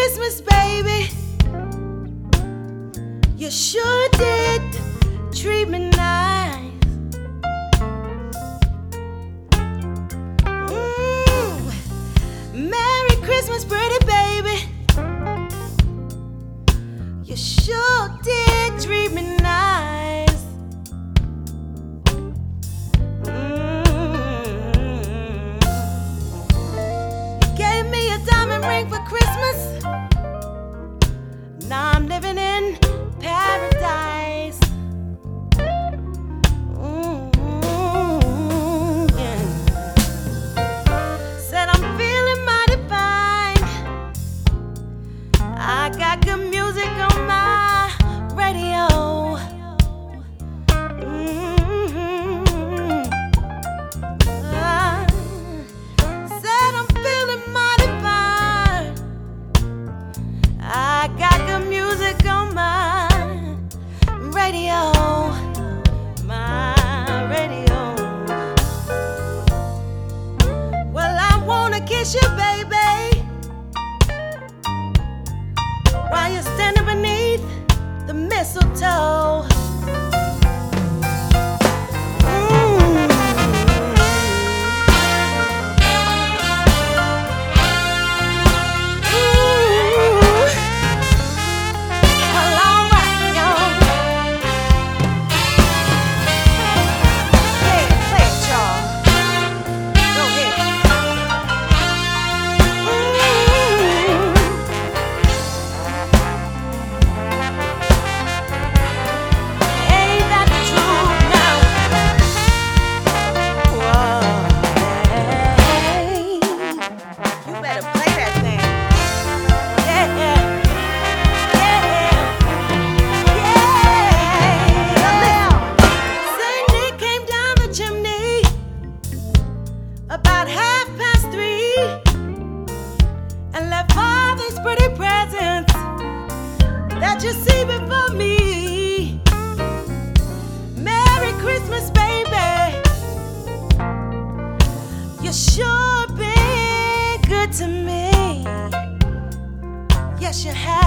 Christmas, baby. You sure did treat me nice. Merry Christmas, pretty baby. You sure did treat me nice. You gave me a diamond ring for Christmas. Now I'm living in paradise. Yeah. Said I'm feeling mighty fine. I got good music on my radio. Said I'm feeling mighty fine. I got good music on my radio. My radio. Well, I wanna kiss you, baby, while you're standing beneath the mistletoe. About 3:30, and left all these pretty presents that you see before me. Merry Christmas, baby. You sure been good to me. Yes, you have.